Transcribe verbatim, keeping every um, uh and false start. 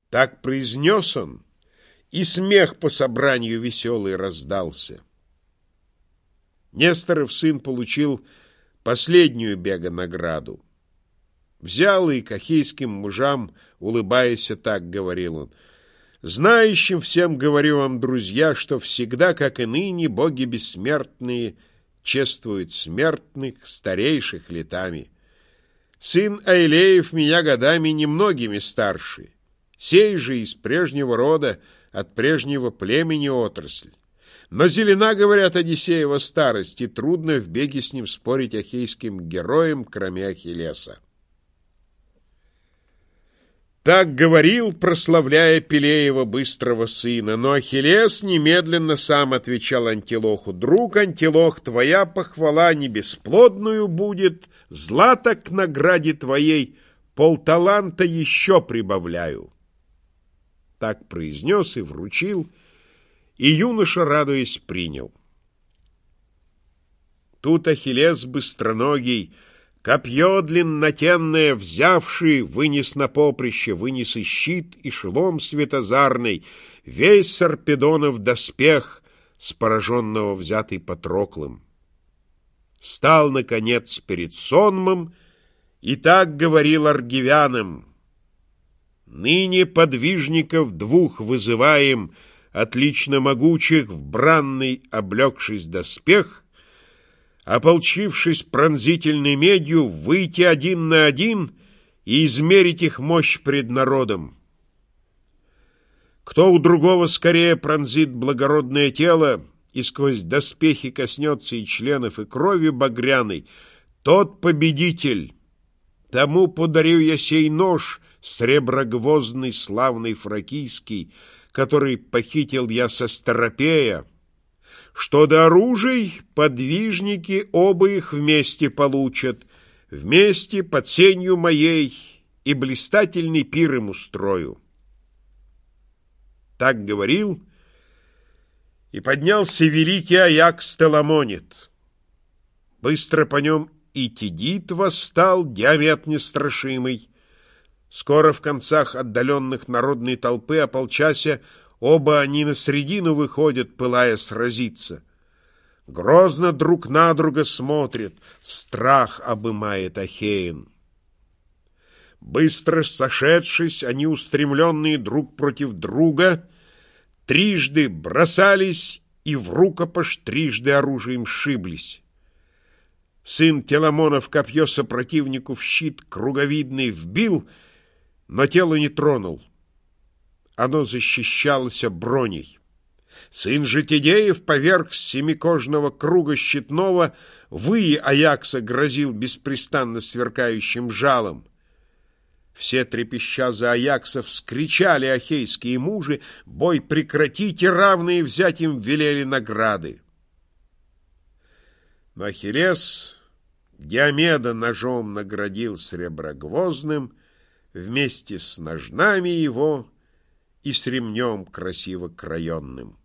Так произнес он, и смех по собранию веселый раздался. Несторов сын получил последнюю бега награду. Взял и к ахейским мужам, улыбаясь, так говорил он: «Знающим всем говорю вам, друзья, что всегда, как и ныне, боги бессмертные чествуют смертных, старейших летами. Сын Аилеев меня годами немногими старше, сей же из прежнего рода, от прежнего племени отрасль. Но зелена, говорят, Одиссеева старость, и трудно в беге с ним спорить ахейским героям, кроме Ахиллеса». Так говорил, прославляя Пелеева быстрого сына, но Ахиллес немедленно сам отвечал Антилоху: «Друг Антилох, твоя похвала не бесплодную будет, злато к награде твоей полталанта еще прибавляю». Так произнес и вручил, и юноша, радуясь, принял. Тут Ахиллес быстроногий, копье длиннотенное взявший, вынес на поприще, вынес и щит, и шелом светозарный, весь Сарпедонов доспех, с пораженного взятый Патроклом. Стал, наконец, перед сонмом, и так говорил аргивянам: «Ныне подвижников двух вызываем, отлично могучих, в бранный облегшись доспех, ополчившись пронзительной медью, выйти один на один и измерить их мощь пред народом. Кто у другого скорее пронзит благородное тело и сквозь доспехи коснется и членов, и крови багряной, тот победитель. Тому подарю я сей нож среброгвоздный, славный фракийский, который похитил я со Старопея. Что до оружий, подвижники оба их вместе получат, вместе под сенью моей, и блистательный пир им устрою». Так говорил, и поднялся великий Аякс Теламонит. Быстро по нем и Тидит восстал, Диамет нестрашимый. Скоро в концах отдаленных народной толпы ополчася, оба они на средину выходят, пылая сразиться. Грозно друг на друга смотрят, страх обымает Ахеин. Быстро сошедшись, они, устремленные друг против друга, трижды бросались и в рукопаш трижды оружием сшиблись. Сын Теламонов копье сопротивнику в щит круговидный вбил, но тело не тронул. Оно защищалось броней. Сын же Тидеев поверх семикожного круга щитного выи Аякса грозил беспрестанно сверкающим жалом. Все, трепеща за Аякса, вскричали ахейские мужи: «Бой прекратите, равные взять им велели награды». Но Ахиллес Диомеда ножом наградил среброгвоздным вместе с ножнами его и с ремнем красиво краенным.